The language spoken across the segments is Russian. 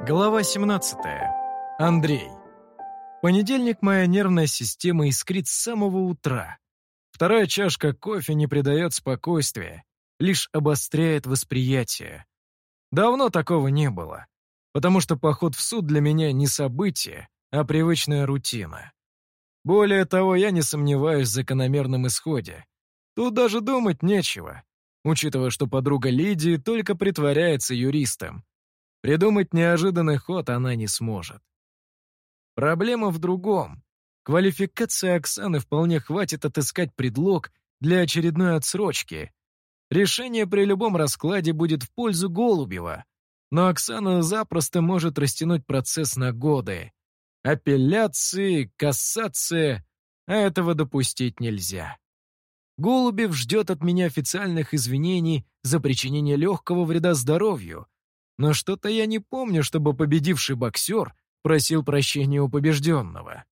Глава 17. Андрей. В понедельник моя нервная система искрит с самого утра. Вторая чашка кофе не придает спокойствия, лишь обостряет восприятие. Давно такого не было, потому что поход в суд для меня не событие, а привычная рутина. Более того, я не сомневаюсь в закономерном исходе. Тут даже думать нечего, учитывая, что подруга Лидии только притворяется юристом. Придумать неожиданный ход она не сможет. Проблема в другом. Квалификации Оксаны вполне хватит отыскать предлог для очередной отсрочки. Решение при любом раскладе будет в пользу Голубева, но Оксана запросто может растянуть процесс на годы. Апелляции, кассация, а этого допустить нельзя. Голубев ждет от меня официальных извинений за причинение легкого вреда здоровью, но что-то я не помню, чтобы победивший боксер просил прощения у побежденного.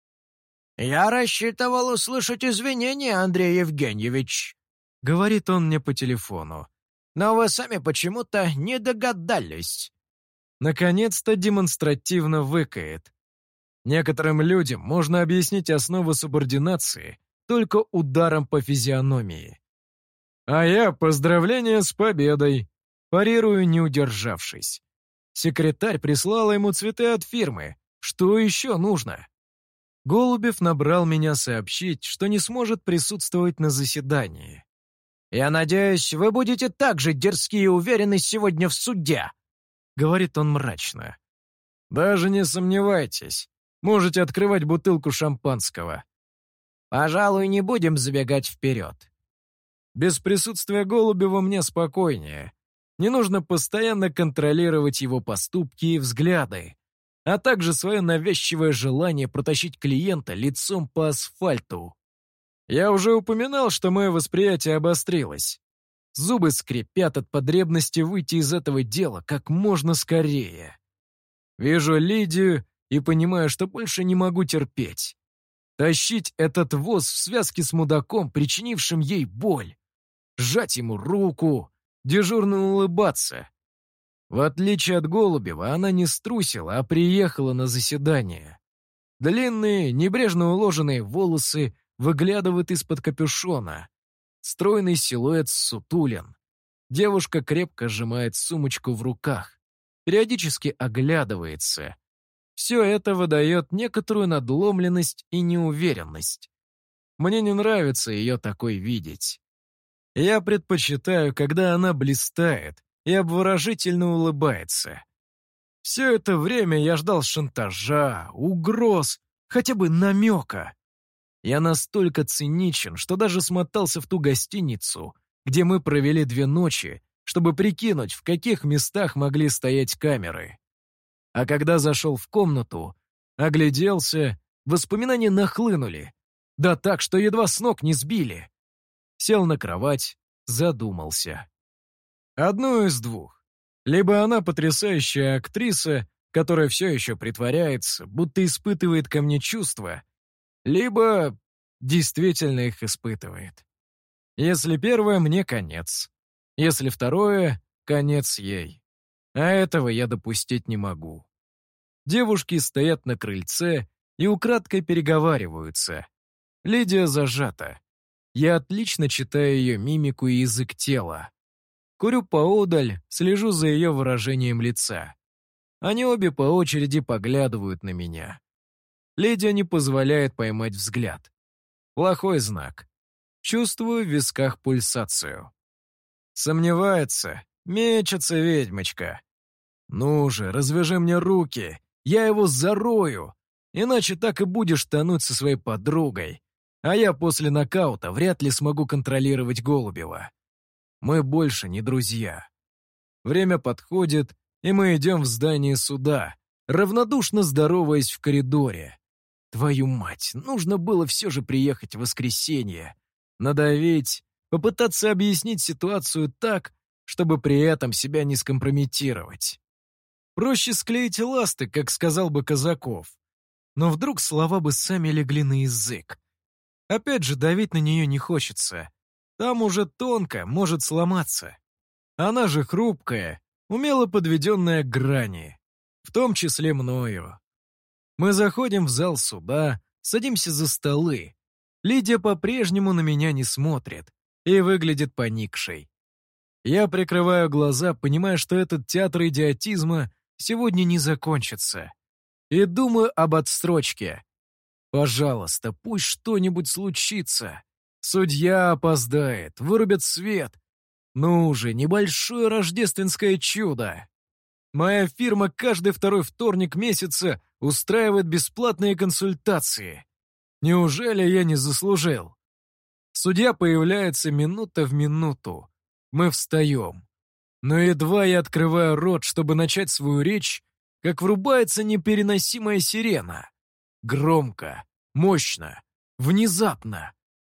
«Я рассчитывал услышать извинения, Андрей Евгеньевич», — говорит он мне по телефону. «Но вы сами почему-то не догадались». Наконец-то демонстративно выкает. Некоторым людям можно объяснить основы субординации только ударом по физиономии. А я поздравления с победой. Парирую, не удержавшись. Секретарь прислала ему цветы от фирмы. Что еще нужно? Голубев набрал меня сообщить, что не сможет присутствовать на заседании. «Я надеюсь, вы будете так же дерзки и уверены сегодня в суде», — говорит он мрачно. «Даже не сомневайтесь. Можете открывать бутылку шампанского». «Пожалуй, не будем забегать вперед». Без присутствия Голубева мне спокойнее. Не нужно постоянно контролировать его поступки и взгляды, а также свое навязчивое желание протащить клиента лицом по асфальту. Я уже упоминал, что мое восприятие обострилось. Зубы скрипят от потребности выйти из этого дела как можно скорее. Вижу Лидию и понимаю, что больше не могу терпеть. Тащить этот воз в связке с мудаком, причинившим ей боль. Сжать ему руку, дежурно улыбаться. В отличие от Голубева, она не струсила, а приехала на заседание. Длинные, небрежно уложенные волосы выглядывают из-под капюшона. Стройный силуэт сутулен. Девушка крепко сжимает сумочку в руках, периодически оглядывается. Все это выдает некоторую надломленность и неуверенность. Мне не нравится ее такой видеть. Я предпочитаю, когда она блистает и обворожительно улыбается. Все это время я ждал шантажа, угроз, хотя бы намека. Я настолько циничен, что даже смотался в ту гостиницу, где мы провели 2 ночи, чтобы прикинуть, в каких местах могли стоять камеры. А когда зашел в комнату, огляделся, воспоминания нахлынули. Да так, что едва с ног не сбили. Сел на кровать, задумался. Одно из двух. Либо она потрясающая актриса, которая все еще притворяется, будто испытывает ко мне чувства, либо действительно их испытывает. Если первое, мне конец. Если второе, конец ей. А этого я допустить не могу. Девушки стоят на крыльце и украдкой переговариваются. Лидия зажата. Я отлично читаю ее мимику и язык тела. Курю поодаль, слежу за ее выражением лица. Они обе по очереди поглядывают на меня. Лидия не позволяет поймать взгляд. Плохой знак. Чувствую в висках пульсацию. Сомневается, мечется ведьмочка. Ну же, развяжи мне руки, я его зарою, иначе так и будешь тонуть со своей подругой. А я после нокаута вряд ли смогу контролировать Голубева. Мы больше не друзья. Время подходит, и мы идем в здание суда, равнодушно здороваясь в коридоре. Твою мать, нужно было все же приехать в воскресенье. Надавить, попытаться объяснить ситуацию так, чтобы при этом себя не скомпрометировать. Проще склеить ласты, как сказал бы Казаков. Но вдруг слова бы сами легли на язык. Опять же, давить на нее не хочется. Там уже тонко, может сломаться. Она же хрупкая, умело подведенная к грани. в том числе мною. Мы заходим в зал суда, садимся за столы. Лидия по-прежнему на меня не смотрит и выглядит поникшей. Я прикрываю глаза, понимая, что этот театр идиотизма сегодня не закончится. И думаю об отсрочке. Пожалуйста, пусть что-нибудь случится. Судья опоздает, вырубят свет. Ну уже, небольшое рождественское чудо. Моя фирма каждый второй вторник месяца устраивает бесплатные консультации. Неужели я не заслужил? Судья появляется минута в минуту. Мы встаем. Но едва я открываю рот, чтобы начать свою речь, как врубается непереносимая сирена. Громко, мощно, внезапно.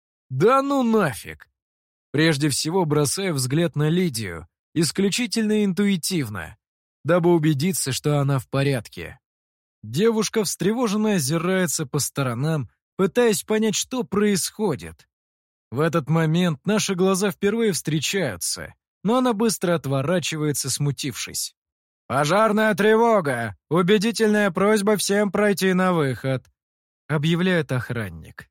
Да ну нафиг! Прежде всего бросаю взгляд на Лидию, исключительно интуитивно, дабы убедиться, что она в порядке. Девушка встревоженно озирается по сторонам, пытаясь понять, что происходит. В этот момент наши глаза впервые встречаются, но она быстро отворачивается, смутившись. «Пожарная тревога! Убедительная просьба всем пройти на выход», — объявляет охранник.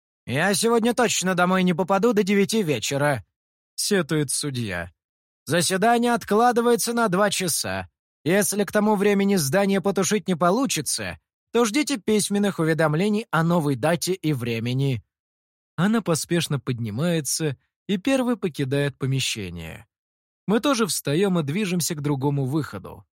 «Я сегодня точно домой не попаду до 9 вечера», — сетует судья. «Заседание откладывается на 2 часа. Если к тому времени здание потушить не получится, то ждите письменных уведомлений о новой дате и времени». Она поспешно поднимается и первой покидает помещение. Мы тоже встаем и движемся к другому выходу.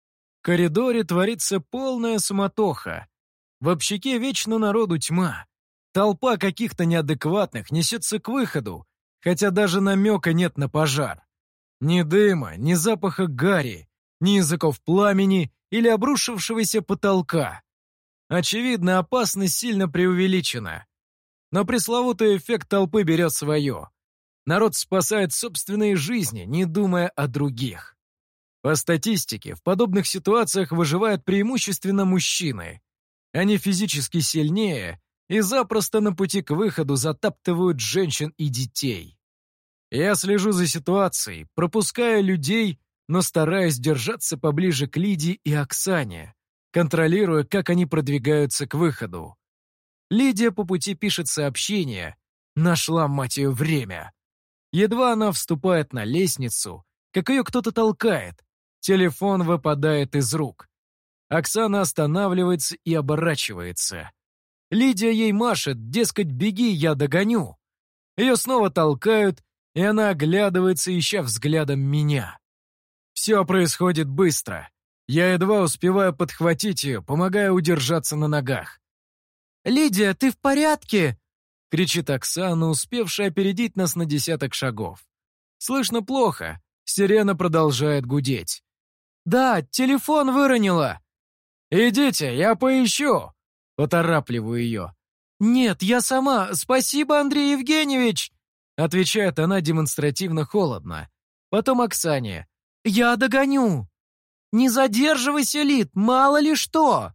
В коридоре творится полная суматоха. В общаге вечно народу тьма. Толпа каких-то неадекватных несется к выходу, хотя даже намека нет на пожар. Ни дыма, ни запаха гари, ни языков пламени или обрушившегося потолка. Очевидно, опасность сильно преувеличена. Но пресловутый эффект толпы берет свое. Народ спасает собственные жизни, не думая о других. По статистике, в подобных ситуациях выживают преимущественно мужчины. Они физически сильнее и запросто на пути к выходу затаптывают женщин и детей. Я слежу за ситуацией, пропуская людей, но стараюсь держаться поближе к Лидии и Оксане, контролируя, как они продвигаются к выходу. Лидия по пути пишет сообщение. Нашла, мать ее, время. Едва она вступает на лестницу, как ее кто-то толкает. Телефон выпадает из рук. Оксана останавливается и оборачивается. Лидия ей машет, дескать, беги, я догоню. Ее снова толкают, и она оглядывается, ища взглядом меня. Все происходит быстро. Я едва успеваю подхватить ее, помогая удержаться на ногах. «Лидия, ты в порядке?» — кричит Оксана, успевшая опередить нас на 10 шагов. Слышно плохо, сирена продолжает гудеть. «Да, телефон выронила». «Идите, я поищу!» — поторапливаю ее. «Нет, я сама, спасибо, Андрей Евгеньевич!» — отвечает она демонстративно холодно. Потом Оксане. «Я догоню!» «Не задерживайся, Лид, мало ли что!»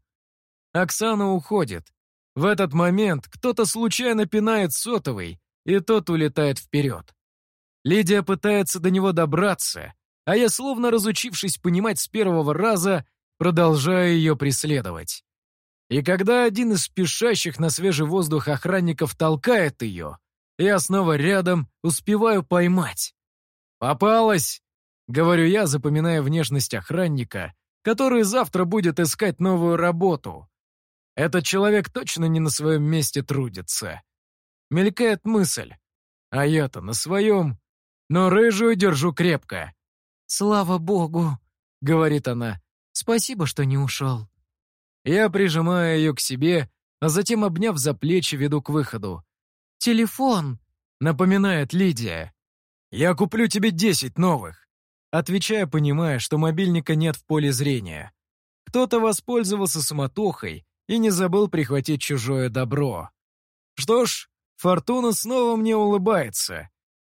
Оксана уходит. В этот момент кто-то случайно пинает сотовый, и тот улетает вперед. Лидия пытается до него добраться, а я, словно разучившись понимать с первого раза, продолжаю ее преследовать. И когда один из спешащих на свежий воздух охранников толкает ее, я снова рядом успеваю поймать. «Попалась!» — говорю я, запоминая внешность охранника, который завтра будет искать новую работу. Этот человек точно не на своем месте трудится. Мелькает мысль. А я-то на своем. Но рыжую держу крепко. «Слава богу», — говорит она. «Спасибо, что не ушел». Я прижимаю ее к себе, а затем, обняв за плечи, веду к выходу. «Телефон», — напоминает Лидия. «Я куплю тебе 10 новых», — отвечая, понимая, что мобильника нет в поле зрения. Кто-то воспользовался суматохой и не забыл прихватить чужое добро. Что ж, фортуна снова мне улыбается.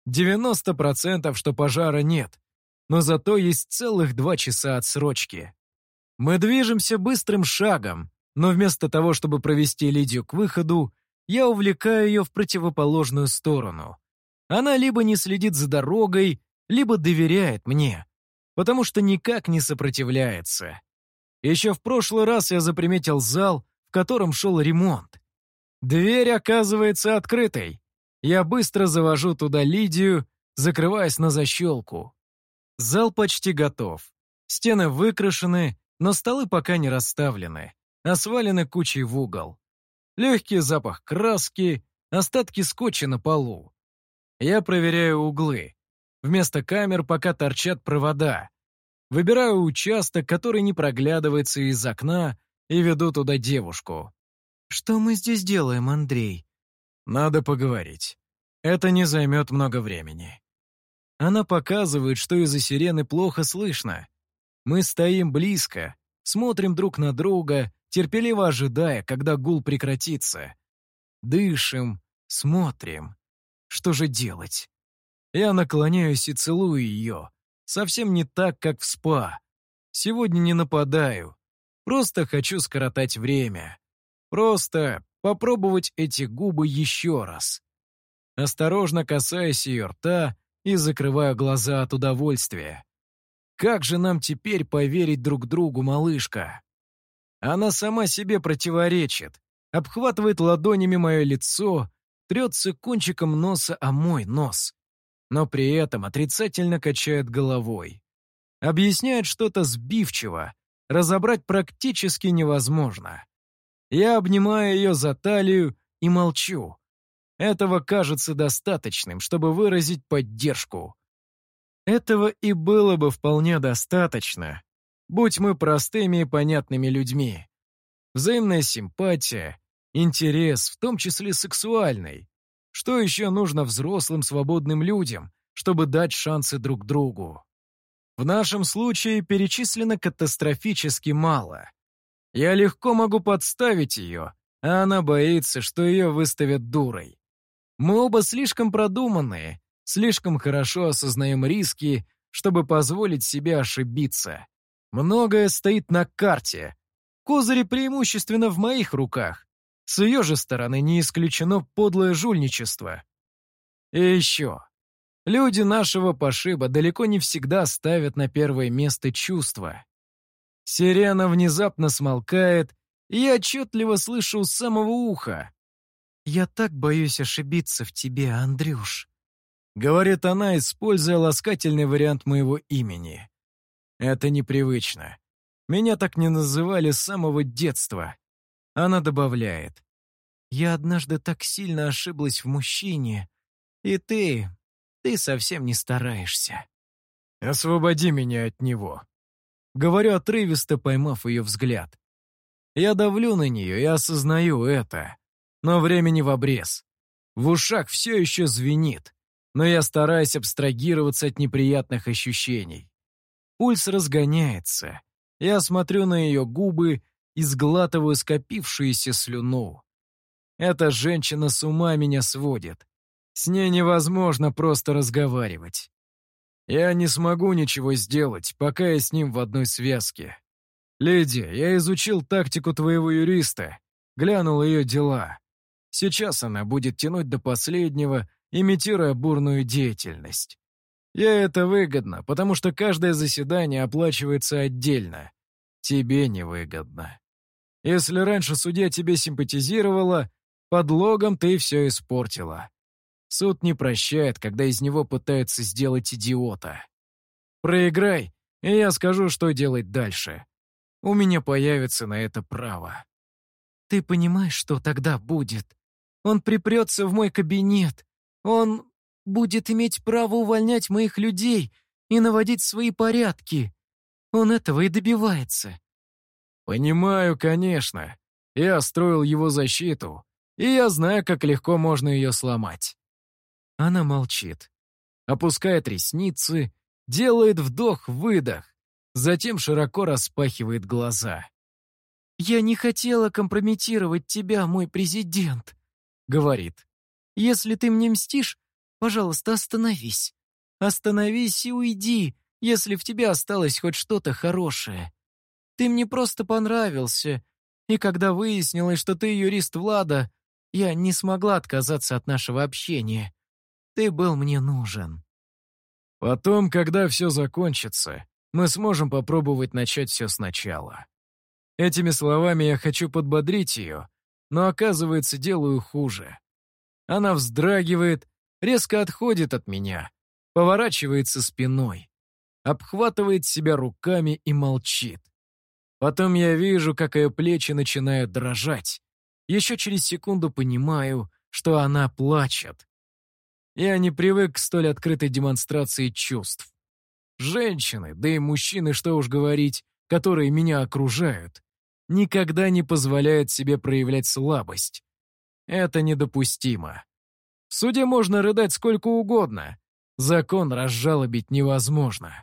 90%, что пожара нет, но зато есть целых 2 часа отсрочки. Мы движемся быстрым шагом, но вместо того, чтобы провести Лидию к выходу, я увлекаю ее в противоположную сторону. Она либо не следит за дорогой, либо доверяет мне, потому что никак не сопротивляется. Еще в прошлый раз я заприметил зал, в котором шел ремонт. Дверь оказывается открытой. Я быстро завожу туда Лидию, закрываясь на защелку. Зал почти готов. Стены выкрашены, но столы пока не расставлены, а свалены кучей в угол. Легкий запах краски, остатки скотча на полу. Я проверяю углы. Вместо камер пока торчат провода. Выбираю участок, который не проглядывается из окна, и веду туда девушку. «Что мы здесь делаем, Андрей?» Надо поговорить. Это не займет много времени. Она показывает, что из-за сирены плохо слышно. Мы стоим близко, смотрим друг на друга, терпеливо ожидая, когда гул прекратится. Дышим, смотрим. Что же делать? Я наклоняюсь и целую ее. Совсем не так, как в спа. Сегодня не нападаю. Просто хочу скоротать время. Просто попробовать эти губы еще раз. Осторожно касаясь ее рта и закрываю глаза от удовольствия. Как же нам теперь поверить друг другу, малышка? Она сама себе противоречит, обхватывает ладонями мое лицо, трется кончиком носа о мой нос, но при этом отрицательно качает головой. Объясняет что-то сбивчиво, разобрать практически невозможно. Я обнимаю ее за талию и молчу. Этого кажется достаточным, чтобы выразить поддержку. Этого и было бы вполне достаточно, будь мы простыми и понятными людьми. Взаимная симпатия, интерес, в том числе сексуальный. Что еще нужно взрослым свободным людям, чтобы дать шансы друг другу? В нашем случае перечислено катастрофически мало. Я легко могу подставить ее, а она боится, что ее выставят дурой. Мы оба слишком продуманные, слишком хорошо осознаем риски, чтобы позволить себе ошибиться. Многое стоит на карте. Козыри преимущественно в моих руках. С ее же стороны не исключено подлое жульничество. И еще. Люди нашего пошиба далеко не всегда ставят на первое место чувства. Сирена внезапно смолкает, и я отчетливо слышу у самого уха. «Я так боюсь ошибиться в тебе, Андрюш», — говорит она, используя ласкательный вариант моего имени. Это непривычно. Меня так не называли с самого детства. Она добавляет. «Я однажды так сильно ошиблась в мужчине, и ты совсем не стараешься». «Освободи меня от него», — говорю отрывисто, поймав ее взгляд. Я давлю на нее и осознаю это. Но времени в обрез. В ушах все еще звенит, но я стараюсь абстрагироваться от неприятных ощущений. Пульс разгоняется. Я смотрю на ее губы и сглатываю скопившуюся слюну. Эта женщина с ума меня сводит. С ней невозможно просто разговаривать. Я не смогу ничего сделать, пока я с ним в одной связке. Леди, я изучил тактику твоего юриста, глянул ее дела. Сейчас она будет тянуть до последнего, имитируя бурную деятельность. Ей это выгодно, потому что каждое заседание оплачивается отдельно. Тебе невыгодно. Если раньше судья тебе симпатизировала, подлогом ты все испортила. Суд не прощает, когда из него пытаются сделать идиота. Проиграй, и я скажу, что делать дальше. У меня появится на это право. «Ты понимаешь, что тогда будет? Он припрется в мой кабинет. Он будет иметь право увольнять моих людей и наводить свои порядки. Он этого и добивается». «Понимаю, конечно. Я строил его защиту, и я знаю, как легко можно ее сломать». Она молчит, опускает ресницы, делает вдох-выдох, затем широко распахивает глаза. «Я не хотела компрометировать тебя, мой президент», — говорит. «Если ты мне мстишь, пожалуйста, остановись. Остановись и уйди, если в тебе осталось хоть что-то хорошее. Ты мне просто понравился, и когда выяснилось, что ты юрист Влада, я не смогла отказаться от нашего общения. Ты был мне нужен». Потом, когда все закончится, мы сможем попробовать начать все сначала. Этими словами я хочу подбодрить ее, но, оказывается, делаю хуже. Она вздрагивает, резко отходит от меня, поворачивается спиной, обхватывает себя руками и молчит. Потом я вижу, как ее плечи начинают дрожать. Еще через секунду понимаю, что она плачет. Я не привык к столь открытой демонстрации чувств. Женщины, да и мужчины, что уж говорить, которые меня окружают, никогда не позволяют себе проявлять слабость. Это недопустимо. В суде можно рыдать сколько угодно. Закон разжалобить невозможно.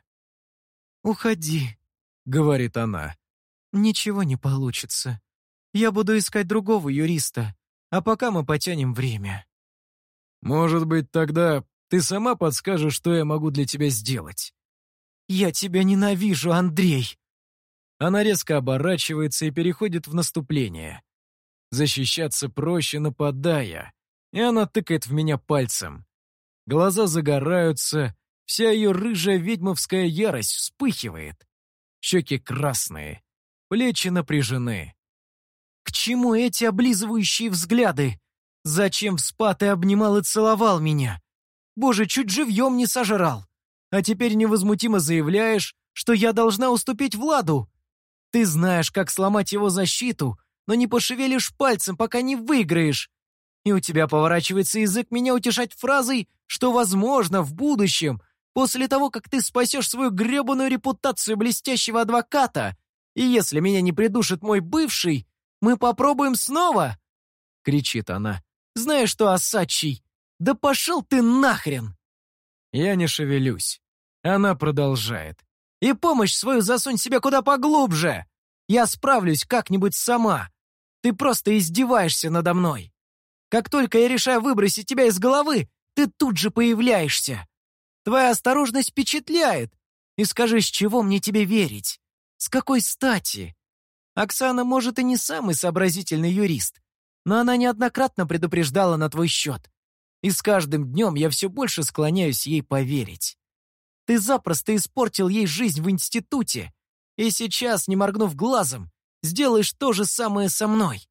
«Уходи», — говорит она. «Ничего не получится. Я буду искать другого юриста, а пока мы потянем время». «Может быть, тогда ты сама подскажешь, что я могу для тебя сделать?» «Я тебя ненавижу, Андрей!» Она резко оборачивается и переходит в наступление. Защищаться проще, нападая, и она тыкает в меня пальцем. Глаза загораются, вся ее рыжая ведьмовская ярость вспыхивает. Щеки красные, плечи напряжены. «К чему эти облизывающие взгляды? Зачем в спа ты обнимал и целовал меня? Боже, чуть живьем не сожрал. А теперь невозмутимо заявляешь, что я должна уступить Владу. Ты знаешь, как сломать его защиту, но не пошевелишь пальцем, пока не выиграешь. И у тебя поворачивается язык меня утешать фразой, что, возможно, в будущем, после того, как ты спасешь свою гребаную репутацию блестящего адвоката, и если меня не придушит мой бывший, мы попробуем снова!» — кричит она. «Знаешь что, Осадчий, да пошел ты нахрен!» Я не шевелюсь. Она продолжает. «И помощь свою засунь себе куда поглубже! Я справлюсь как-нибудь сама. Ты просто издеваешься надо мной. Как только я решаю выбросить тебя из головы, ты тут же появляешься. Твоя осторожность впечатляет. И скажи, с чего мне тебе верить? С какой стати? Оксана, может, и не самый сообразительный юрист, но она неоднократно предупреждала на твой счет. И с каждым днем я все больше склоняюсь ей поверить. Ты запросто испортил ей жизнь в институте, и сейчас, не моргнув глазом, сделаешь то же самое со мной».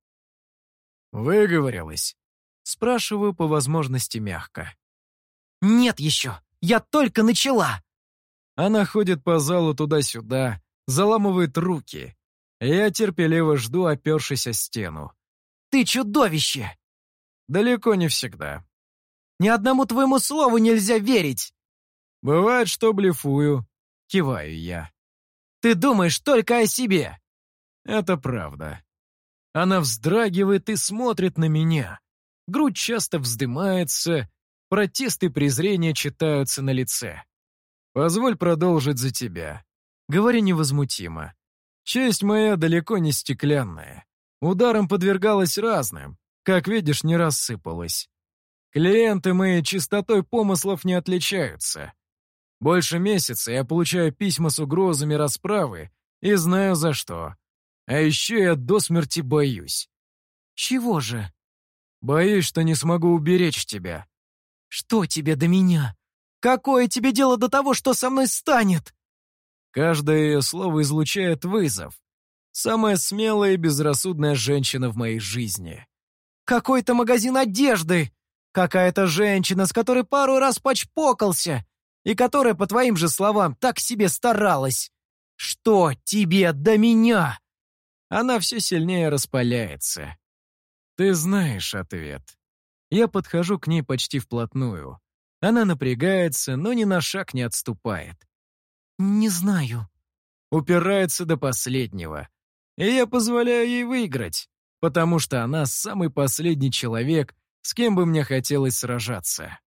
«Выговорилась?» Спрашиваю по возможности мягко. «Нет еще, я только начала!» Она ходит по залу туда-сюда, заламывает руки. Я терпеливо жду, опершись о стену. «Ты чудовище!» Далеко не всегда. «Ни одному твоему слову нельзя верить!» «Бывает, что блефую», — киваю я. «Ты думаешь только о себе!» Это правда. Она вздрагивает и смотрит на меня. Грудь часто вздымается, протест и презрение читаются на лице. «Позволь продолжить за тебя», — говорю невозмутимо. «Честь моя далеко не стеклянная. Ударом подвергалась разным, как видишь, не рассыпалась. Клиенты мои чистотой помыслов не отличаются. Больше месяца я получаю письма с угрозами расправы и знаю за что. А еще я до смерти боюсь». «Чего же?» «Боюсь, что не смогу уберечь тебя». «Что тебе до меня? Какое тебе дело до того, что со мной станет?» Каждое ее слово излучает вызов. Самая смелая и безрассудная женщина в моей жизни. «Какой-то магазин одежды! Какая-то женщина, с которой пару раз почпокался, и которая, по твоим же словам, так себе старалась. Что тебе до меня?» Она все сильнее распаляется. Ты знаешь ответ. Я подхожу к ней почти вплотную. Она напрягается, но ни на шаг не отступает. «Не знаю». Упирается до последнего. И я позволяю ей выиграть, потому что она самый последний человек, с кем бы мне хотелось сражаться.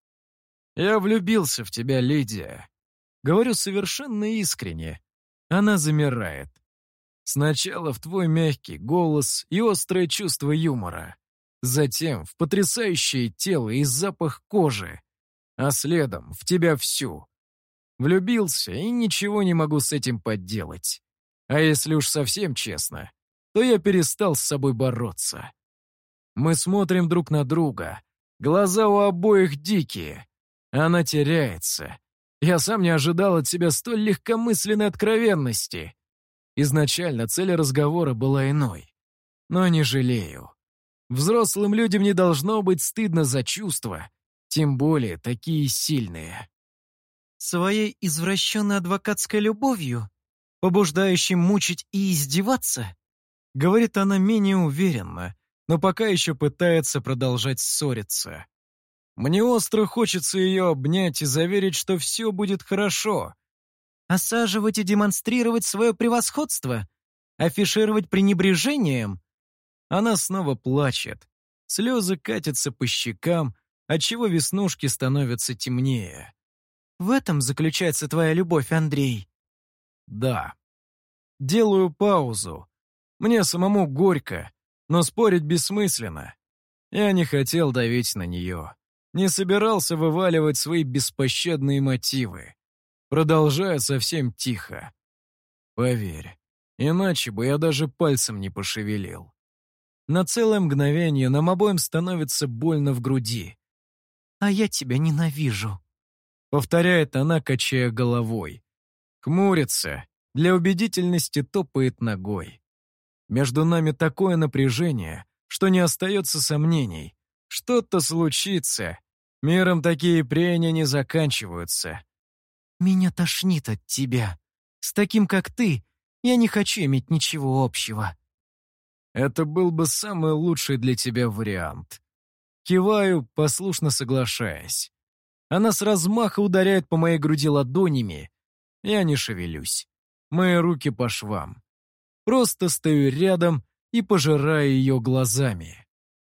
Я влюбился в тебя, Лидия. Говорю совершенно искренне. Она замирает. Сначала в твой мягкий голос и острое чувство юмора. Затем в потрясающее тело и запах кожи. А следом в тебя всю. Влюбился и ничего не могу с этим поделать. А если уж совсем честно, то я перестал с собой бороться. Мы смотрим друг на друга. Глаза у обоих дикие. Она теряется. Я сам не ожидал от себя столь легкомысленной откровенности. Изначально цель разговора была иной. Но не жалею. Взрослым людям не должно быть стыдно за чувства, тем более такие сильные. Своей извращенной адвокатской любовью, побуждающей мучить и издеваться, Говорит она менее уверенно, но пока еще пытается продолжать ссориться. Мне остро хочется ее обнять и заверить, что все будет хорошо. осаживать и демонстрировать свое превосходство, афишировать пренебрежением. Она снова плачет. Слезы катятся по щекам, отчего веснушки становятся темнее. В этом заключается твоя любовь, Андрей. Да. Делаю паузу. Мне самому горько, но спорить бессмысленно. Я не хотел давить на нее. Не собирался вываливать свои беспощадные мотивы. Продолжаю совсем тихо. Поверь, иначе бы я даже пальцем не пошевелил. На целое мгновение нам обоим становится больно в груди. А я тебя ненавижу. Повторяет она, качая головой. Хмурится, для убедительности топает ногой. Между нами такое напряжение, что не остается сомнений. Что-то случится. Миром такие прения не заканчиваются. Меня тошнит от тебя. С таким, как ты, я не хочу иметь ничего общего. Это был бы самый лучший для тебя вариант. Киваю, послушно соглашаясь. Она с размаха ударяет по моей груди ладонями. Я не шевелюсь. Мои руки по швам. Просто стою рядом и пожираю ее глазами.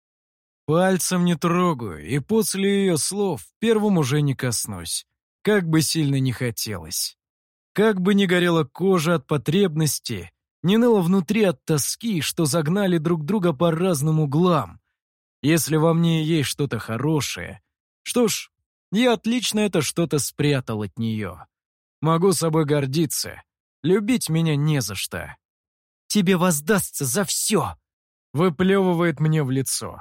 Пальцем не трогаю, и после ее слов первым уже не коснусь. Как бы сильно не хотелось. Как бы не горела кожа от потребности, не ныло внутри от тоски, что загнали друг друга по разным углам. Если во мне есть что-то хорошее, что ж, я отлично это что-то спрятал от нее. Могу собой гордиться. Любить меня не за что. Тебе воздастся за все. Выплевывает мне в лицо.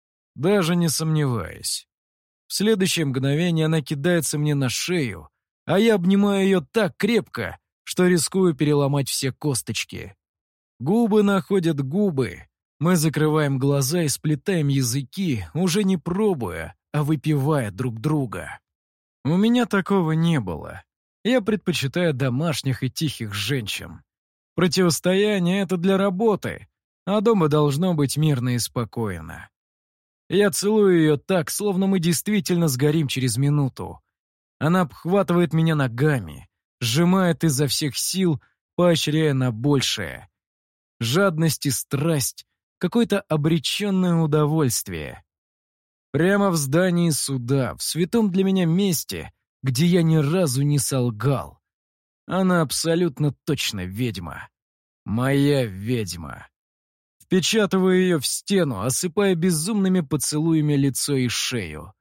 Даже не сомневаюсь. В следующее мгновение она кидается мне на шею, а я обнимаю ее так крепко, что рискую переломать все косточки. Губы находят губы. Мы закрываем глаза и сплетаем языки, уже не пробуя, а выпивая друг друга. У меня такого не было. Я предпочитаю домашних и тихих женщин. Противостояние — это для работы, а дома должно быть мирно и спокойно. Я целую ее так, словно мы действительно сгорим через минуту. Она обхватывает меня ногами, сжимает изо всех сил, поощряя на большее. Жадность и страсть, какое-то обреченное удовольствие. Прямо в здании суда, в святом для меня месте, где я ни разу не солгал. Она абсолютно точно ведьма. Моя ведьма. Впечатываю ее в стену, осыпая безумными поцелуями лицо и шею.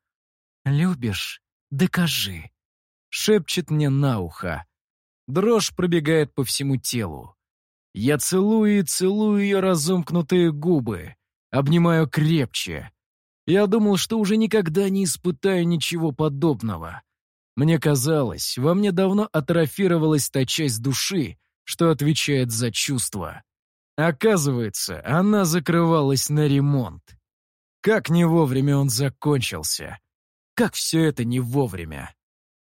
Любишь? Докажи. Шепчет мне на ухо. Дрожь пробегает по всему телу. Я целую и целую ее разомкнутые губы, обнимаю крепче. Я думал, что уже никогда не испытаю ничего подобного. Мне казалось, во мне давно атрофировалась та часть души, что отвечает за чувства. Оказывается, она закрывалась на ремонт. Как не вовремя он закончился. Как все это не вовремя.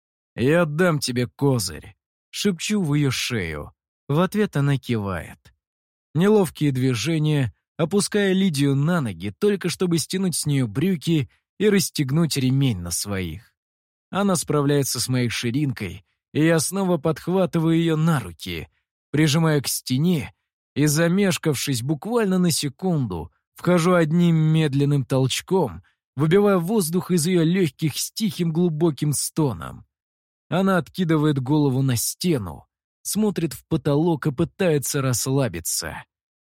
«Я отдам тебе козырь», — шепчу в ее шею. В ответ она кивает. Неловкие движения, опуская Лидию на ноги, только чтобы стянуть с нее брюки и расстегнуть ремень на своих. Она справляется с моей ширинкой, и я снова подхватываю ее на руки, прижимая к стене, и, замешкавшись буквально на секунду, вхожу одним медленным толчком, выбивая воздух из ее легких с тихим глубоким стоном. Она откидывает голову на стену, смотрит в потолок и пытается расслабиться.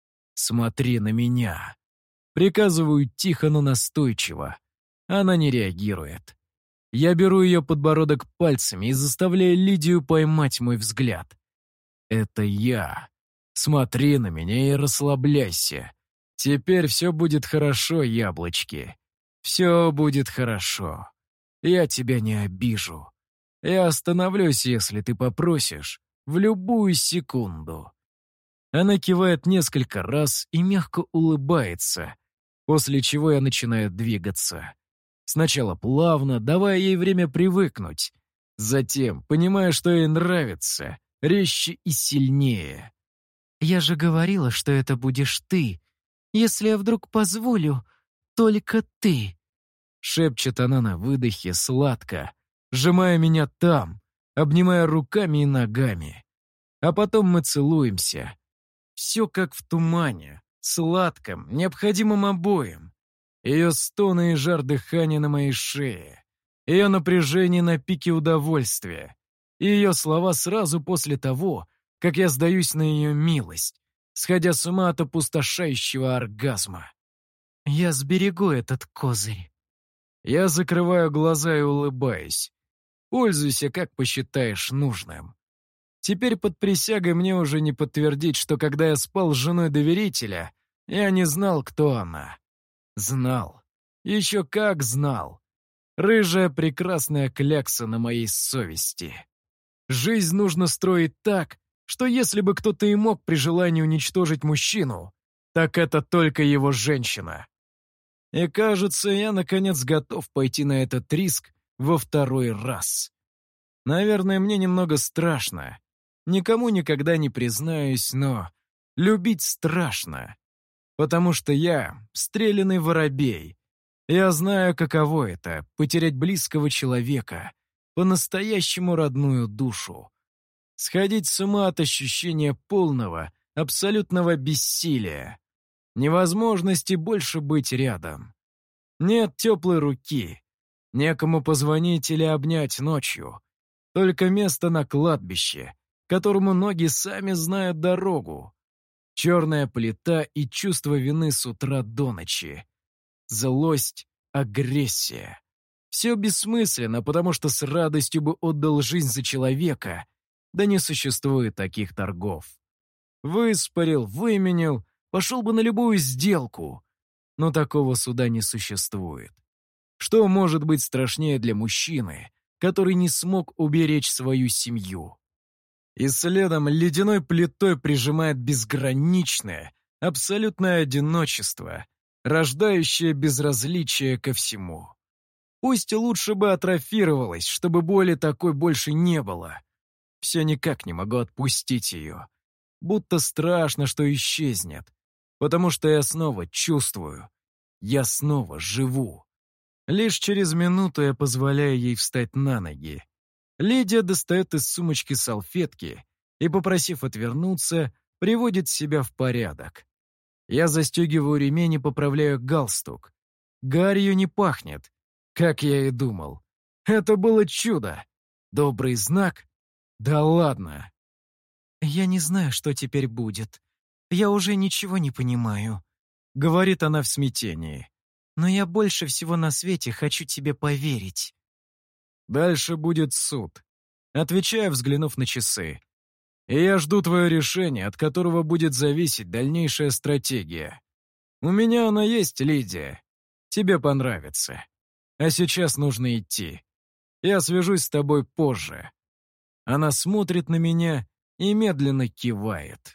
«Смотри на меня». Приказываю тихо, но настойчиво. Она не реагирует. Я беру ее подбородок пальцами и заставляю Лидию поймать мой взгляд. «Это я. Смотри на меня и расслабляйся. Теперь все будет хорошо, яблочки. Все будет хорошо. Я тебя не обижу. Я остановлюсь, если ты попросишь, в любую секунду». Она кивает несколько раз и мягко улыбается, после чего я начинаю двигаться. Сначала плавно, давая ей время привыкнуть. Затем, понимая, что ей нравится, резче и сильнее. «Я же говорила, что это будешь ты. Если я вдруг позволю, только ты», — шепчет она на выдохе сладко, сжимая меня там, обнимая руками и ногами. А потом мы целуемся. Все как в тумане, сладком, необходимом обоим. Ее стоны и жар дыхания на моей шее, ее напряжение на пике удовольствия, и ее слова сразу после того, как я сдаюсь на ее милость, сходя с ума от опустошающего оргазма. «Я сберегу этот козырь». Я закрываю глаза и улыбаюсь. Пользуйся, как посчитаешь нужным. Теперь под присягой мне уже не подтвердить, что когда я спал с женой доверителя, я не знал, кто она. Знал. Еще как знал. Рыжая прекрасная клякса на моей совести. Жизнь нужно строить так, что если бы кто-то и мог при желании уничтожить мужчину, так это только его женщина. И кажется, я наконец готов пойти на этот риск во второй раз. Наверное, мне немного страшно. Никому никогда не признаюсь, но любить страшно. Потому что я стрелянный воробей. Я знаю, каково это — потерять близкого человека, по-настоящему родную душу. Сходить с ума от ощущения полного, абсолютного бессилия. Невозможности больше быть рядом. Нет теплой руки. Некому позвонить или обнять ночью. Только место на кладбище, которому ноги сами знают дорогу. Черная плита и чувство вины с утра до ночи. Злость, агрессия. Все бессмысленно, потому что с радостью бы отдал жизнь за человека. Да не существует таких торгов. Выспорил, выменил, пошел бы на любую сделку. Но такого суда не существует. Что может быть страшнее для мужчины, который не смог уберечь свою семью? И следом ледяной плитой прижимает безграничное, абсолютное одиночество, рождающее безразличие ко всему. Пусть лучше бы атрофировалась, чтобы боли такой больше не было. Все никак не могу отпустить ее. Будто страшно, что исчезнет. Потому что я снова чувствую. Я снова живу. Лишь через минуту я позволяю ей встать на ноги. Лидия достает из сумочки салфетки и, попросив отвернуться, приводит себя в порядок. Я застегиваю ремень и поправляю галстук. Гарью не пахнет, как я и думал. Это было чудо. Добрый знак? Да ладно. «Я не знаю, что теперь будет. Я уже ничего не понимаю», — говорит она в смятении. «Но я больше всего на свете хочу тебе поверить». Дальше будет суд. Отвечаю, взглянув на часы. И я жду твое решение, от которого будет зависеть дальнейшая стратегия. У меня она есть, Лидия. Тебе понравится. А сейчас нужно идти. Я свяжусь с тобой позже. Она смотрит на меня и медленно кивает.